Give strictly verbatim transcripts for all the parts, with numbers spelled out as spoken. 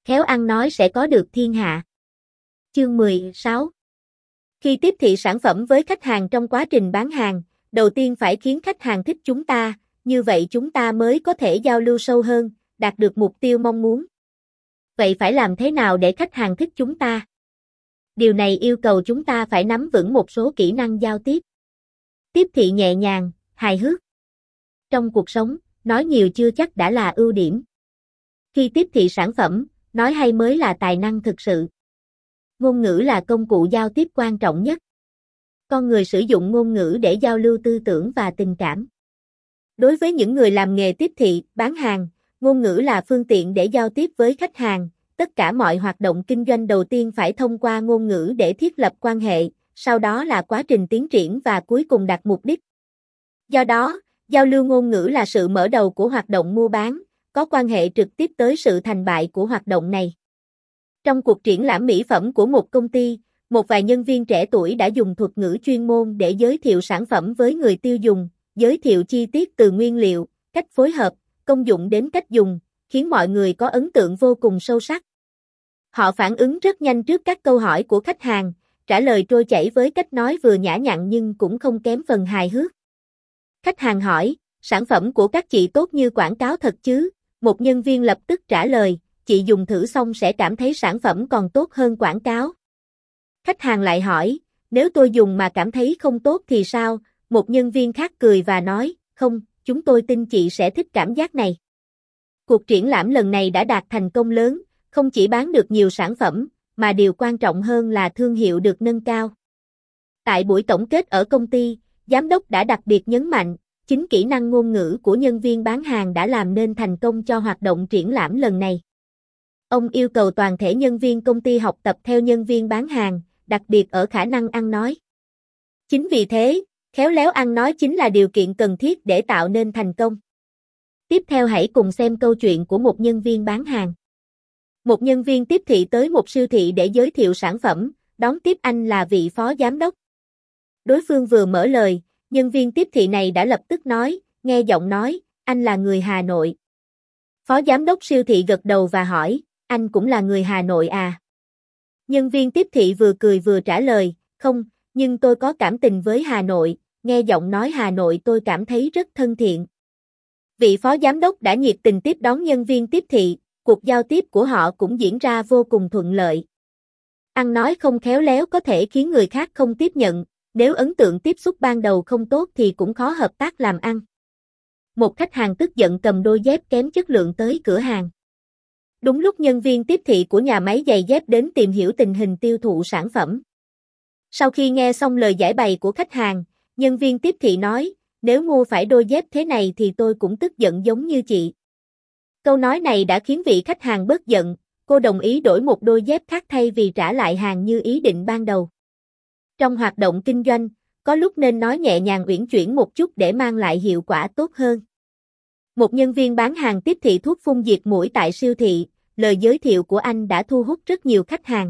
khéo ăn nói sẽ có được thiên hạ. Chương mười sáu. Khi tiếp thị sản phẩm với khách hàng trong quá trình bán hàng, đầu tiên phải khiến khách hàng thích chúng ta, như vậy chúng ta mới có thể giao lưu sâu hơn, đạt được mục tiêu mong muốn. Vậy phải làm thế nào để khách hàng thích chúng ta? Điều này yêu cầu chúng ta phải nắm vững một số kỹ năng giao tiếp. Tiếp thị nhẹ nhàng, hài hước. Trong cuộc sống, nói nhiều chưa chắc đã là ưu điểm. Khi tiếp thị sản phẩm, nói hay mới là tài năng thực sự. Ngôn ngữ là công cụ giao tiếp quan trọng nhất. Con người sử dụng ngôn ngữ để giao lưu tư tưởng và tình cảm. Đối với những người làm nghề tiếp thị, bán hàng, ngôn ngữ là phương tiện để giao tiếp với khách hàng. Tất cả mọi hoạt động kinh doanh đầu tiên phải thông qua ngôn ngữ để thiết lập quan hệ, sau đó là quá trình tiến triển và cuối cùng đạt mục đích. Do đó, giao lưu ngôn ngữ là sự mở đầu của hoạt động mua bán, có quan hệ trực tiếp tới sự thành bại của hoạt động này. Trong cuộc triển lãm mỹ phẩm của một công ty, một vài nhân viên trẻ tuổi đã dùng thuật ngữ chuyên môn để giới thiệu sản phẩm với người tiêu dùng, giới thiệu chi tiết từ nguyên liệu, cách phối hợp, công dụng đến cách dùng, khiến mọi người có ấn tượng vô cùng sâu sắc. Họ phản ứng rất nhanh trước các câu hỏi của khách hàng, trả lời trôi chảy với cách nói vừa nhã nhặn nhưng cũng không kém phần hài hước. Khách hàng hỏi, sản phẩm của các chị tốt như quảng cáo thật chứ? Một nhân viên lập tức trả lời, chị dùng thử xong sẽ cảm thấy sản phẩm còn tốt hơn quảng cáo. Khách hàng lại hỏi, nếu tôi dùng mà cảm thấy không tốt thì sao? Một nhân viên khác cười và nói, không, chúng tôi tin chị sẽ thích cảm giác này. Cuộc triển lãm lần này đã đạt thành công lớn, không chỉ bán được nhiều sản phẩm, mà điều quan trọng hơn là thương hiệu được nâng cao. Tại buổi tổng kết ở công ty, giám đốc đã đặc biệt nhấn mạnh, chính kỹ năng ngôn ngữ của nhân viên bán hàng đã làm nên thành công cho hoạt động triển lãm lần này. Ông yêu cầu toàn thể nhân viên công ty học tập theo nhân viên bán hàng, đặc biệt ở khả năng ăn nói. Chính vì thế, khéo léo ăn nói chính là điều kiện cần thiết để tạo nên thành công. Tiếp theo hãy cùng xem câu chuyện của một nhân viên bán hàng. Một nhân viên tiếp thị tới một siêu thị để giới thiệu sản phẩm, đón tiếp anh là vị phó giám đốc. Đối phương vừa mở lời, nhân viên tiếp thị này đã lập tức nói, nghe giọng nói, anh là người Hà Nội. Phó giám đốc siêu thị gật đầu và hỏi, anh cũng là người Hà Nội à? Nhân viên tiếp thị vừa cười vừa trả lời, không, nhưng tôi có cảm tình với Hà Nội, nghe giọng nói Hà Nội tôi cảm thấy rất thân thiện. Vị phó giám đốc đã nhiệt tình tiếp đón nhân viên tiếp thị, cuộc giao tiếp của họ cũng diễn ra vô cùng thuận lợi. Ăn nói không khéo léo có thể khiến người khác không tiếp nhận, nếu ấn tượng tiếp xúc ban đầu không tốt thì cũng khó hợp tác làm ăn. Một khách hàng tức giận cầm đôi dép kém chất lượng tới cửa hàng. Đúng lúc nhân viên tiếp thị của nhà máy giày dép đến tìm hiểu tình hình tiêu thụ sản phẩm. Sau khi nghe xong lời giải bày của khách hàng, nhân viên tiếp thị nói, nếu mua phải đôi dép thế này thì tôi cũng tức giận giống như chị. Câu nói này đã khiến vị khách hàng bớt giận, cô đồng ý đổi một đôi dép khác thay vì trả lại hàng như ý định ban đầu. Trong hoạt động kinh doanh, có lúc nên nói nhẹ nhàng uyển chuyển một chút để mang lại hiệu quả tốt hơn. Một nhân viên bán hàng tiếp thị thuốc phun diệt muỗi tại siêu thị, lời giới thiệu của anh đã thu hút rất nhiều khách hàng.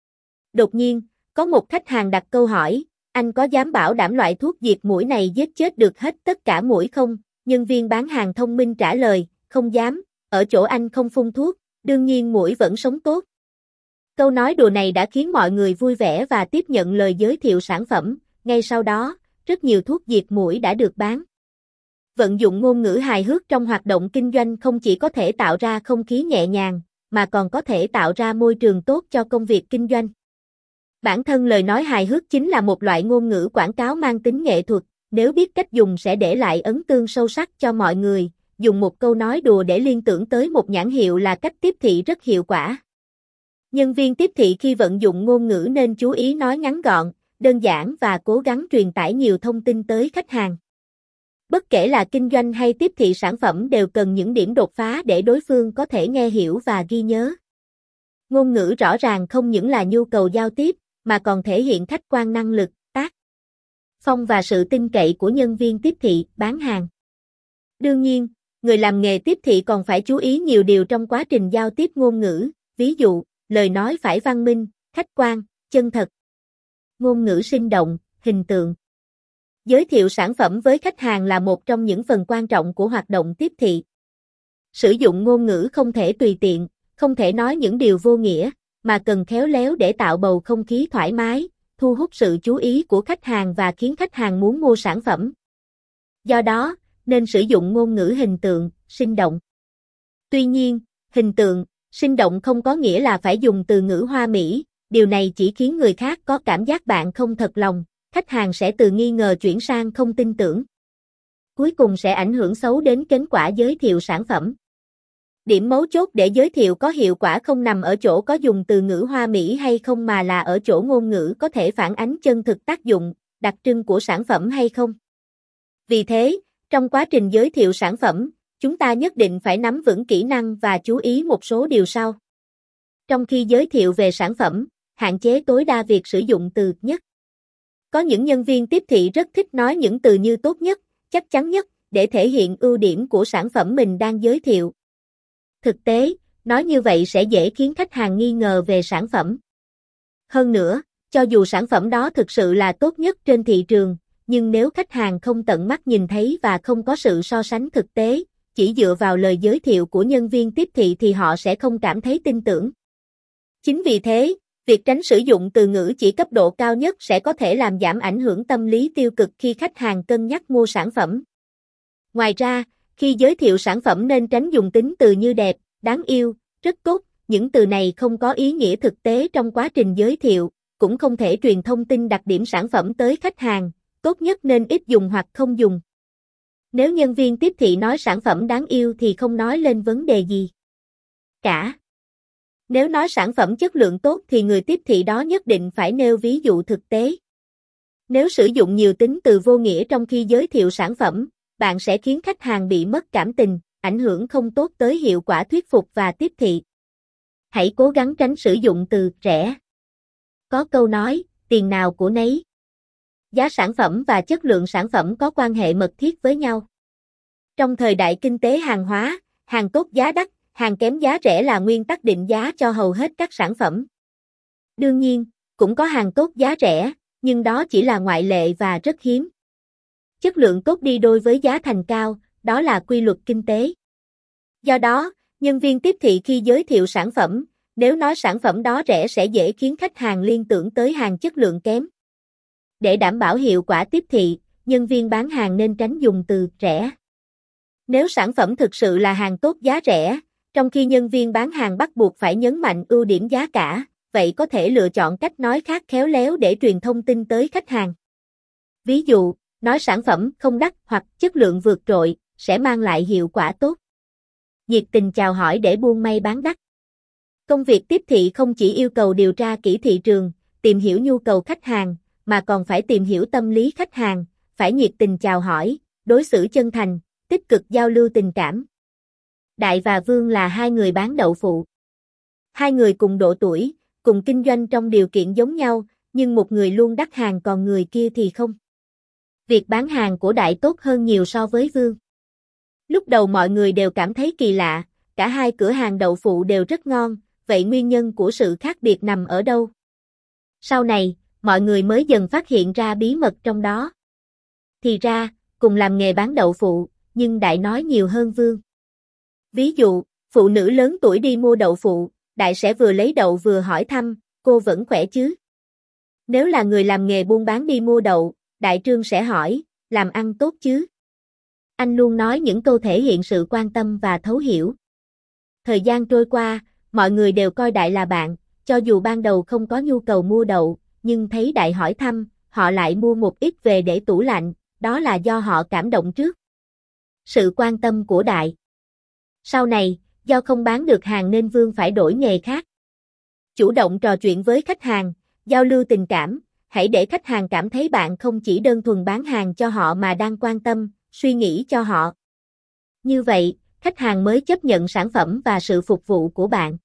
Đột nhiên, có một khách hàng đặt câu hỏi, anh có dám bảo đảm loại thuốc diệt muỗi này giết chết được hết tất cả muỗi không? Nhân viên bán hàng thông minh trả lời, không dám, ở chỗ anh không phun thuốc, đương nhiên muỗi vẫn sống tốt. Câu nói đùa này đã khiến mọi người vui vẻ và tiếp nhận lời giới thiệu sản phẩm, ngay sau đó, rất nhiều thuốc diệt muỗi đã được bán. Vận dụng ngôn ngữ hài hước trong hoạt động kinh doanh không chỉ có thể tạo ra không khí nhẹ nhàng, mà còn có thể tạo ra môi trường tốt cho công việc kinh doanh. Bản thân lời nói hài hước chính là một loại ngôn ngữ quảng cáo mang tính nghệ thuật, nếu biết cách dùng sẽ để lại ấn tượng sâu sắc cho mọi người, dùng một câu nói đùa để liên tưởng tới một nhãn hiệu là cách tiếp thị rất hiệu quả. Nhân viên tiếp thị khi vận dụng ngôn ngữ nên chú ý nói ngắn gọn, đơn giản và cố gắng truyền tải nhiều thông tin tới khách hàng. Bất kể là kinh doanh hay tiếp thị sản phẩm đều cần những điểm đột phá để đối phương có thể nghe hiểu và ghi nhớ. Ngôn ngữ rõ ràng không những là nhu cầu giao tiếp, mà còn thể hiện khách quan năng lực, tác phong và sự tin cậy của nhân viên tiếp thị, bán hàng. Đương nhiên, người làm nghề tiếp thị còn phải chú ý nhiều điều trong quá trình giao tiếp ngôn ngữ, ví dụ, lời nói phải văn minh, khách quan, chân thật. Ngôn ngữ sinh động, hình tượng. Giới thiệu sản phẩm với khách hàng là một trong những phần quan trọng của hoạt động tiếp thị. Sử dụng ngôn ngữ không thể tùy tiện, không thể nói những điều vô nghĩa, mà cần khéo léo để tạo bầu không khí thoải mái, thu hút sự chú ý của khách hàng và khiến khách hàng muốn mua sản phẩm. Do đó, nên sử dụng ngôn ngữ hình tượng, sinh động. Tuy nhiên, hình tượng, sinh động không có nghĩa là phải dùng từ ngữ hoa mỹ, điều này chỉ khiến người khác có cảm giác bạn không thật lòng, khách hàng sẽ từ nghi ngờ chuyển sang không tin tưởng. Cuối cùng sẽ ảnh hưởng xấu đến kết quả giới thiệu sản phẩm. Điểm mấu chốt để giới thiệu có hiệu quả không nằm ở chỗ có dùng từ ngữ hoa mỹ hay không mà là ở chỗ ngôn ngữ có thể phản ánh chân thực tác dụng, đặc trưng của sản phẩm hay không. Vì thế, trong quá trình giới thiệu sản phẩm, chúng ta nhất định phải nắm vững kỹ năng và chú ý một số điều sau. Trong khi giới thiệu về sản phẩm, hạn chế tối đa việc sử dụng từ nhất. Có những nhân viên tiếp thị rất thích nói những từ như tốt nhất, chắc chắn nhất, để thể hiện ưu điểm của sản phẩm mình đang giới thiệu. Thực tế, nói như vậy sẽ dễ khiến khách hàng nghi ngờ về sản phẩm. Hơn nữa, cho dù sản phẩm đó thực sự là tốt nhất trên thị trường, nhưng nếu khách hàng không tận mắt nhìn thấy và không có sự so sánh thực tế, chỉ dựa vào lời giới thiệu của nhân viên tiếp thị thì họ sẽ không cảm thấy tin tưởng. Chính vì thế, việc tránh sử dụng từ ngữ chỉ cấp độ cao nhất sẽ có thể làm giảm ảnh hưởng tâm lý tiêu cực khi khách hàng cân nhắc mua sản phẩm. Ngoài ra, khi giới thiệu sản phẩm nên tránh dùng tính từ như đẹp, đáng yêu, rất tốt, những từ này không có ý nghĩa thực tế trong quá trình giới thiệu, cũng không thể truyền thông tin đặc điểm sản phẩm tới khách hàng, tốt nhất nên ít dùng hoặc không dùng. Nếu nhân viên tiếp thị nói sản phẩm đáng yêu thì không nói lên vấn đề gì cả. Nếu nói sản phẩm chất lượng tốt thì người tiếp thị đó nhất định phải nêu ví dụ thực tế. Nếu sử dụng nhiều tính từ vô nghĩa trong khi giới thiệu sản phẩm, bạn sẽ khiến khách hàng bị mất cảm tình, ảnh hưởng không tốt tới hiệu quả thuyết phục và tiếp thị. Hãy cố gắng tránh sử dụng từ rẻ. Có câu nói, tiền nào của nấy. Giá sản phẩm và chất lượng sản phẩm có quan hệ mật thiết với nhau. Trong thời đại kinh tế hàng hóa, hàng tốt giá đắt, hàng kém giá rẻ là nguyên tắc định giá cho hầu hết các sản phẩm. Đương nhiên, cũng có hàng tốt giá rẻ, nhưng đó chỉ là ngoại lệ và rất hiếm. Chất lượng tốt đi đôi với giá thành cao, đó là quy luật kinh tế. Do đó, nhân viên tiếp thị khi giới thiệu sản phẩm, nếu nói sản phẩm đó rẻ sẽ dễ khiến khách hàng liên tưởng tới hàng chất lượng kém. Để đảm bảo hiệu quả tiếp thị, nhân viên bán hàng nên tránh dùng từ rẻ. Nếu sản phẩm thực sự là hàng tốt giá rẻ, trong khi nhân viên bán hàng bắt buộc phải nhấn mạnh ưu điểm giá cả, vậy có thể lựa chọn cách nói khác khéo léo để truyền thông tin tới khách hàng. Ví dụ, nói sản phẩm không đắt hoặc chất lượng vượt trội, sẽ mang lại hiệu quả tốt. Nhiệt tình chào hỏi để buôn may bán đắt. Công việc tiếp thị không chỉ yêu cầu điều tra kỹ thị trường, tìm hiểu nhu cầu khách hàng, mà còn phải tìm hiểu tâm lý khách hàng, phải nhiệt tình chào hỏi, đối xử chân thành, tích cực giao lưu tình cảm. Đại và Vương là hai người bán đậu phụ. Hai người cùng độ tuổi, cùng kinh doanh trong điều kiện giống nhau, nhưng một người luôn đắt hàng còn người kia thì không. Việc bán hàng của Đại tốt hơn nhiều so với Vương. Lúc đầu mọi người đều cảm thấy kỳ lạ, cả hai cửa hàng đậu phụ đều rất ngon, vậy nguyên nhân của sự khác biệt nằm ở đâu? Sau này, mọi người mới dần phát hiện ra bí mật trong đó. Thì ra, cùng làm nghề bán đậu phụ, nhưng Đại nói nhiều hơn Vương. Ví dụ, phụ nữ lớn tuổi đi mua đậu phụ, Đại sẽ vừa lấy đậu vừa hỏi thăm, cô vẫn khỏe chứ? Nếu là người làm nghề buôn bán đi mua đậu, Đại Trương sẽ hỏi, làm ăn tốt chứ? Anh luôn nói những câu thể hiện sự quan tâm và thấu hiểu. Thời gian trôi qua, mọi người đều coi Đại là bạn, cho dù ban đầu không có nhu cầu mua đậu, nhưng thấy Đại hỏi thăm, họ lại mua một ít về để tủ lạnh, đó là do họ cảm động trước. Sự quan tâm của Đại. Sau này, do không bán được hàng nên Vương phải đổi nghề khác. Chủ động trò chuyện với khách hàng, giao lưu tình cảm, hãy để khách hàng cảm thấy bạn không chỉ đơn thuần bán hàng cho họ mà đang quan tâm, suy nghĩ cho họ. Như vậy, khách hàng mới chấp nhận sản phẩm và sự phục vụ của bạn.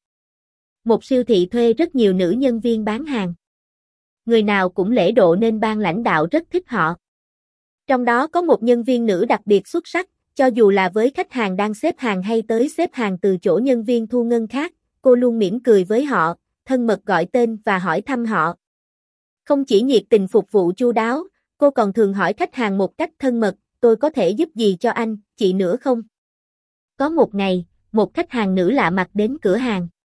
Một siêu thị thuê rất nhiều nữ nhân viên bán hàng. Người nào cũng lễ độ nên ban lãnh đạo rất thích họ. Trong đó có một nhân viên nữ đặc biệt xuất sắc, cho dù là với khách hàng đang xếp hàng hay tới xếp hàng từ chỗ nhân viên thu ngân khác, cô luôn mỉm cười với họ, thân mật gọi tên và hỏi thăm họ. Không chỉ nhiệt tình phục vụ chu đáo, cô còn thường hỏi khách hàng một cách thân mật, tôi có thể giúp gì cho anh, chị nữa không? Có một ngày, một khách hàng nữ lạ mặt đến cửa hàng.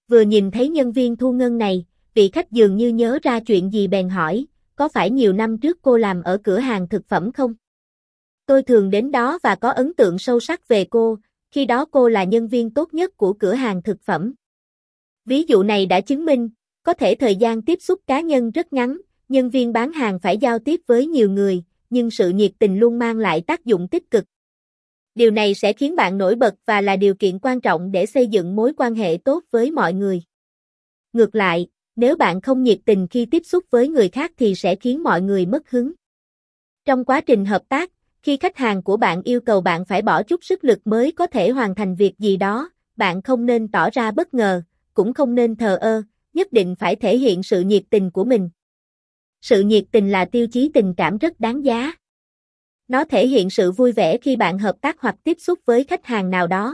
Vừa nhìn thấy nhân viên thu ngân này, vị khách dường như nhớ ra chuyện gì bèn hỏi, có phải nhiều năm trước cô làm ở cửa hàng thực phẩm không? Tôi thường đến đó và có ấn tượng sâu sắc về cô, khi đó cô là nhân viên tốt nhất của cửa hàng thực phẩm. Ví dụ này đã chứng minh, có thể thời gian tiếp xúc cá nhân rất ngắn, nhân viên bán hàng phải giao tiếp với nhiều người, nhưng sự nhiệt tình luôn mang lại tác dụng tích cực. Điều này sẽ khiến bạn nổi bật và là điều kiện quan trọng để xây dựng mối quan hệ tốt với mọi người. Ngược lại, nếu bạn không nhiệt tình khi tiếp xúc với người khác thì sẽ khiến mọi người mất hứng. Trong quá trình hợp tác, khi khách hàng của bạn yêu cầu bạn phải bỏ chút sức lực mới có thể hoàn thành việc gì đó, bạn không nên tỏ ra bất ngờ, cũng không nên thờ ơ, nhất định phải thể hiện sự nhiệt tình của mình. Sự nhiệt tình là tiêu chí tình cảm rất đáng giá. Nó thể hiện sự vui vẻ khi bạn hợp tác hoặc tiếp xúc với khách hàng nào đó.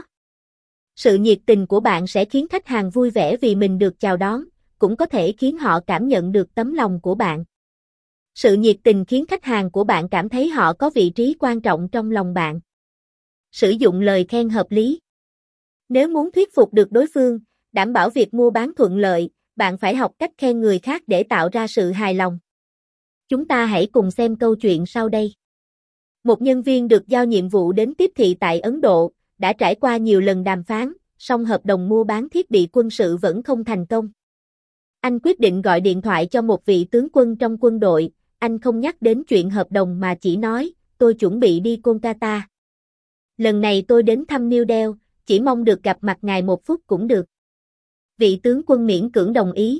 Sự nhiệt tình của bạn sẽ khiến khách hàng vui vẻ vì mình được chào đón, cũng có thể khiến họ cảm nhận được tấm lòng của bạn. Sự nhiệt tình khiến khách hàng của bạn cảm thấy họ có vị trí quan trọng trong lòng bạn. Sử dụng lời khen hợp lý. Nếu muốn thuyết phục được đối phương, đảm bảo việc mua bán thuận lợi, bạn phải học cách khen người khác để tạo ra sự hài lòng. Chúng ta hãy cùng xem câu chuyện sau đây. Một nhân viên được giao nhiệm vụ đến tiếp thị tại Ấn Độ, đã trải qua nhiều lần đàm phán, song hợp đồng mua bán thiết bị quân sự vẫn không thành công. Anh quyết định gọi điện thoại cho một vị tướng quân trong quân đội, anh không nhắc đến chuyện hợp đồng mà chỉ nói, tôi chuẩn bị đi Kolkata. Lần này tôi đến thăm New Delhi, chỉ mong được gặp mặt ngài một phút cũng được. Vị tướng quân miễn cưỡng đồng ý.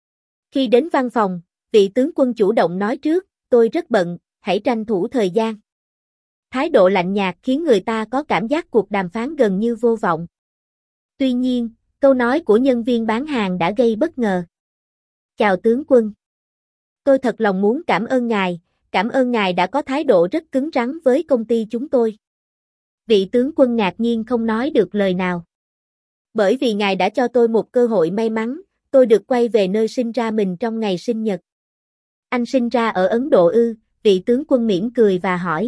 Khi đến văn phòng, vị tướng quân chủ động nói trước, tôi rất bận, hãy tranh thủ thời gian. Thái độ lạnh nhạt khiến người ta có cảm giác cuộc đàm phán gần như vô vọng. Tuy nhiên, câu nói của nhân viên bán hàng đã gây bất ngờ. Chào tướng quân. Tôi thật lòng muốn cảm ơn ngài, cảm ơn ngài đã có thái độ rất cứng rắn với công ty chúng tôi. Vị tướng quân ngạc nhiên không nói được lời nào. Bởi vì ngài đã cho tôi một cơ hội may mắn, tôi được quay về nơi sinh ra mình trong ngày sinh nhật. Anh sinh ra ở Ấn Độ ư? Vị tướng quân mỉm cười và hỏi.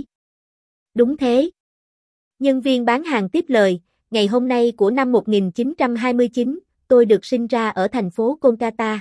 Đúng thế. Nhân viên bán hàng tiếp lời, ngày hôm nay của năm một nghìn chín trăm hai mươi chín, tôi được sinh ra ở thành phố Kolkata.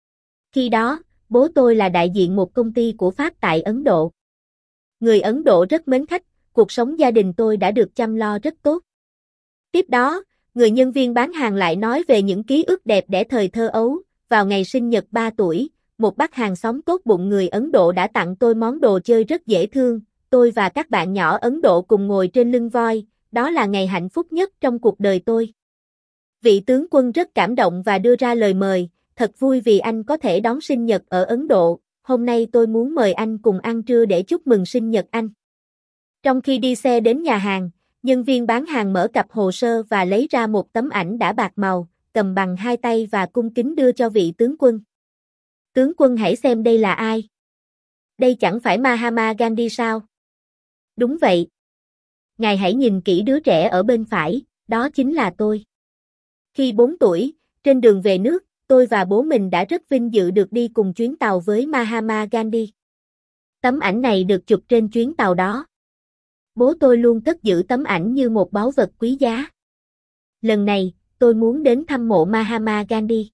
Khi đó, bố tôi là đại diện một công ty của Pháp tại Ấn Độ. Người Ấn Độ rất mến khách, cuộc sống gia đình tôi đã được chăm lo rất tốt. Tiếp đó, người nhân viên bán hàng lại nói về những ký ức đẹp đẽ thời thơ ấu, vào ngày sinh nhật ba tuổi, một bác hàng xóm tốt bụng người Ấn Độ đã tặng tôi món đồ chơi rất dễ thương, tôi và các bạn nhỏ Ấn Độ cùng ngồi trên lưng voi, đó là ngày hạnh phúc nhất trong cuộc đời tôi. Vị tướng quân rất cảm động và đưa ra lời mời, thật vui vì anh có thể đón sinh nhật ở Ấn Độ, hôm nay tôi muốn mời anh cùng ăn trưa để chúc mừng sinh nhật anh. Trong khi đi xe đến nhà hàng, nhân viên bán hàng mở cặp hồ sơ và lấy ra một tấm ảnh đã bạc màu, cầm bằng hai tay và cung kính đưa cho vị tướng quân. Tướng quân hãy xem đây là ai? Đây chẳng phải Mahatma Gandhi sao? Đúng vậy. Ngài hãy nhìn kỹ đứa trẻ ở bên phải, đó chính là tôi. Khi bốn tuổi, trên đường về nước, tôi và bố mình đã rất vinh dự được đi cùng chuyến tàu với Mahatma Gandhi. Tấm ảnh này được chụp trên chuyến tàu đó. Bố tôi luôn cất giữ tấm ảnh như một báu vật quý giá. Lần này, tôi muốn đến thăm mộ Mahatma Gandhi.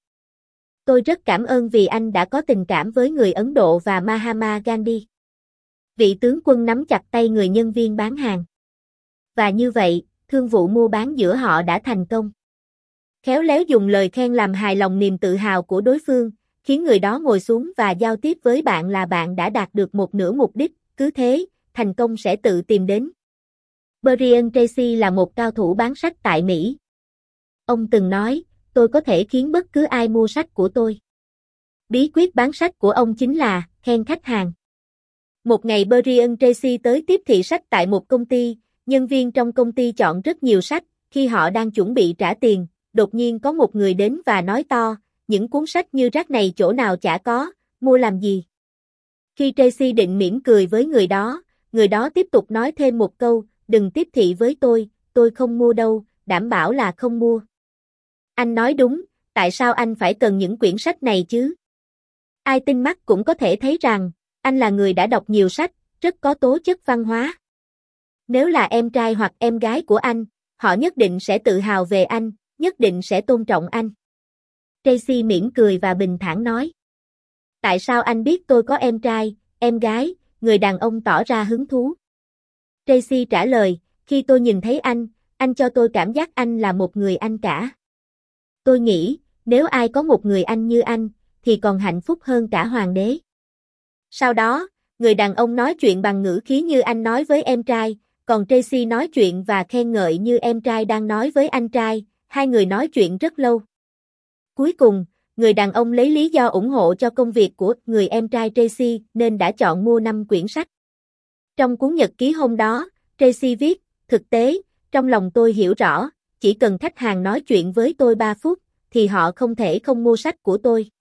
Tôi rất cảm ơn vì anh đã có tình cảm với người Ấn Độ và Mahatma Gandhi. Vị tướng quân nắm chặt tay người nhân viên bán hàng. Và như vậy, thương vụ mua bán giữa họ đã thành công. Khéo léo dùng lời khen làm hài lòng niềm tự hào của đối phương, khiến người đó ngồi xuống và giao tiếp với bạn là bạn đã đạt được một nửa mục đích, cứ thế, thành công sẽ tự tìm đến. Brian Tracy là một cao thủ bán sách tại Mỹ. Ông từng nói, tôi có thể khiến bất cứ ai mua sách của tôi. Bí quyết bán sách của ông chính là khen khách hàng. Một ngày Brian Tracy tới tiếp thị sách tại một công ty, nhân viên trong công ty chọn rất nhiều sách, khi họ đang chuẩn bị trả tiền, đột nhiên có một người đến và nói to, những cuốn sách như rác này chỗ nào chả có, mua làm gì? Khi Tracy định mỉm cười với người đó, người đó tiếp tục nói thêm một câu, đừng tiếp thị với tôi, tôi không mua đâu, đảm bảo là không mua. Anh nói đúng, tại sao anh phải cần những quyển sách này chứ? Ai tinh mắt cũng có thể thấy rằng, anh là người đã đọc nhiều sách, rất có tố chất văn hóa. Nếu là em trai hoặc em gái của anh, họ nhất định sẽ tự hào về anh, nhất định sẽ tôn trọng anh. Tracy mỉm cười và bình thản nói. Tại sao anh biết tôi có em trai, em gái? Người đàn ông tỏ ra hứng thú. Tracy trả lời, khi tôi nhìn thấy anh, anh cho tôi cảm giác anh là một người anh cả. Tôi nghĩ, nếu ai có một người anh như anh, thì còn hạnh phúc hơn cả hoàng đế. Sau đó, người đàn ông nói chuyện bằng ngữ khí như anh nói với em trai, còn Tracy nói chuyện và khen ngợi như em trai đang nói với anh trai, hai người nói chuyện rất lâu. Cuối cùng, người đàn ông lấy lý do ủng hộ cho công việc của người em trai Tracy nên đã chọn mua năm quyển sách. Trong cuốn nhật ký hôm đó, Tracy viết, thực tế, trong lòng tôi hiểu rõ, chỉ cần khách hàng nói chuyện với tôi ba phút, thì họ không thể không mua sách của tôi.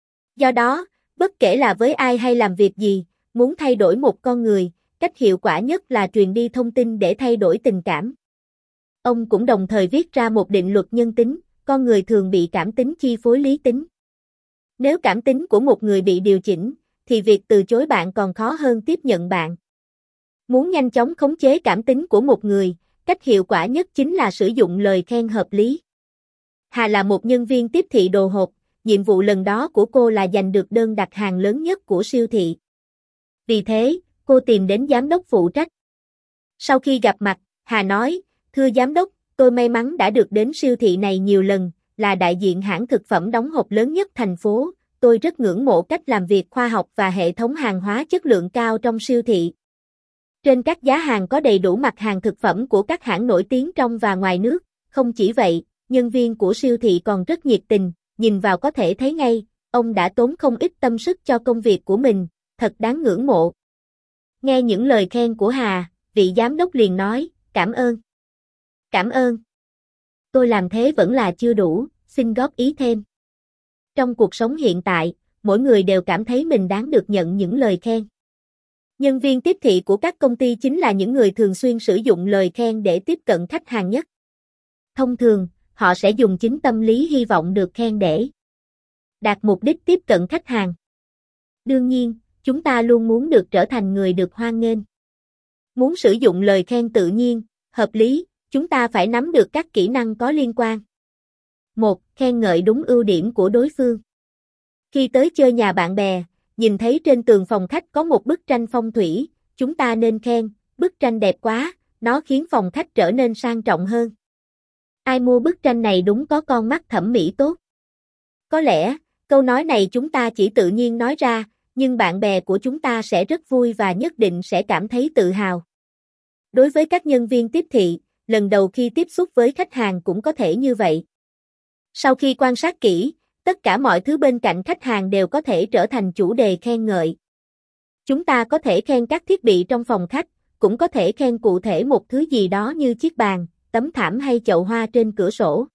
Do đó, bất kể là với ai hay làm việc gì, muốn thay đổi một con người, cách hiệu quả nhất là truyền đi thông tin để thay đổi tình cảm. Ông cũng đồng thời viết ra một định luật nhân tính, con người thường bị cảm tính chi phối lý tính. Nếu cảm tính của một người bị điều chỉnh, thì việc từ chối bạn còn khó hơn tiếp nhận bạn. Muốn nhanh chóng khống chế cảm tính của một người, cách hiệu quả nhất chính là sử dụng lời khen hợp lý. Hà là một nhân viên tiếp thị đồ hộp, nhiệm vụ lần đó của cô là giành được đơn đặt hàng lớn nhất của siêu thị. Vì thế, cô tìm đến giám đốc phụ trách. Sau khi gặp mặt, Hà nói, thưa giám đốc, tôi may mắn đã được đến siêu thị này nhiều lần, là đại diện hãng thực phẩm đóng hộp lớn nhất thành phố, tôi rất ngưỡng mộ cách làm việc khoa học và hệ thống hàng hóa chất lượng cao trong siêu thị. Trên các giá hàng có đầy đủ mặt hàng thực phẩm của các hãng nổi tiếng trong và ngoài nước, không chỉ vậy, nhân viên của siêu thị còn rất nhiệt tình, nhìn vào có thể thấy ngay, ông đã tốn không ít tâm sức cho công việc của mình, thật đáng ngưỡng mộ. Nghe những lời khen của Hà, vị giám đốc liền nói, cảm ơn. Cảm ơn. Tôi làm thế vẫn là chưa đủ, xin góp ý thêm. Trong cuộc sống hiện tại, mỗi người đều cảm thấy mình đáng được nhận những lời khen. Nhân viên tiếp thị của các công ty chính là những người thường xuyên sử dụng lời khen để tiếp cận khách hàng nhất. Thông thường, họ sẽ dùng chính tâm lý hy vọng được khen để đạt mục đích tiếp cận khách hàng. Đương nhiên, chúng ta luôn muốn được trở thành người được hoan nghênh. Muốn sử dụng lời khen tự nhiên, hợp lý, chúng ta phải nắm được các kỹ năng có liên quan. một. Khen ngợi đúng ưu điểm của đối phương. Khi tới chơi nhà bạn bè, nhìn thấy trên tường phòng khách có một bức tranh phong thủy, chúng ta nên khen, bức tranh đẹp quá, nó khiến phòng khách trở nên sang trọng hơn. Ai mua bức tranh này đúng có con mắt thẩm mỹ tốt. Có lẽ, câu nói này chúng ta chỉ tự nhiên nói ra, nhưng bạn bè của chúng ta sẽ rất vui và nhất định sẽ cảm thấy tự hào. Đối với các nhân viên tiếp thị, lần đầu khi tiếp xúc với khách hàng cũng có thể như vậy. Sau khi quan sát kỹ, tất cả mọi thứ bên cạnh khách hàng đều có thể trở thành chủ đề khen ngợi. Chúng ta có thể khen các thiết bị trong phòng khách, cũng có thể khen cụ thể một thứ gì đó như chiếc bàn, tấm thảm hay chậu hoa trên cửa sổ.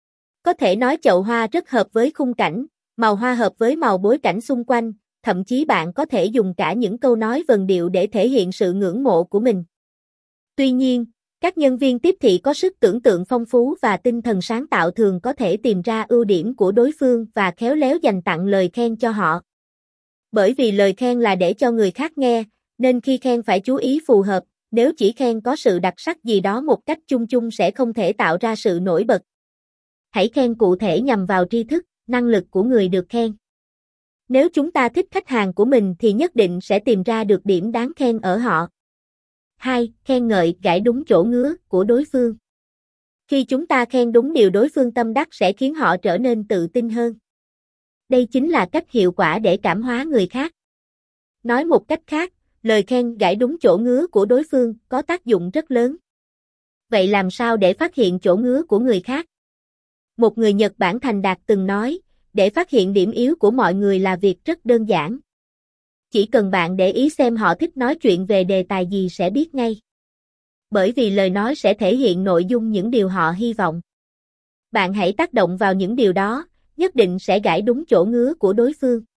Có thể nói chậu hoa rất hợp với khung cảnh, màu hoa hợp với màu bối cảnh xung quanh, thậm chí bạn có thể dùng cả những câu nói vần điệu để thể hiện sự ngưỡng mộ của mình. Tuy nhiên, các nhân viên tiếp thị có sức tưởng tượng phong phú và tinh thần sáng tạo thường có thể tìm ra ưu điểm của đối phương và khéo léo dành tặng lời khen cho họ. Bởi vì lời khen là để cho người khác nghe, nên khi khen phải chú ý phù hợp, nếu chỉ khen có sự đặc sắc gì đó một cách chung chung sẽ không thể tạo ra sự nổi bật. Hãy khen cụ thể nhằm vào tri thức, năng lực của người được khen. Nếu chúng ta thích khách hàng của mình thì nhất định sẽ tìm ra được điểm đáng khen ở họ. hai. Khen ngợi gãi đúng chỗ ngứa của đối phương. Khi chúng ta khen đúng điều đối phương tâm đắc sẽ khiến họ trở nên tự tin hơn. Đây chính là cách hiệu quả để cảm hóa người khác. Nói một cách khác, lời khen gãi đúng chỗ ngứa của đối phương có tác dụng rất lớn. Vậy làm sao để phát hiện chỗ ngứa của người khác? Một người Nhật Bản thành đạt từng nói, để phát hiện điểm yếu của mọi người là việc rất đơn giản. Chỉ cần bạn để ý xem họ thích nói chuyện về đề tài gì sẽ biết ngay. Bởi vì lời nói sẽ thể hiện nội dung những điều họ hy vọng. Bạn hãy tác động vào những điều đó, nhất định sẽ gãi đúng chỗ ngứa của đối phương.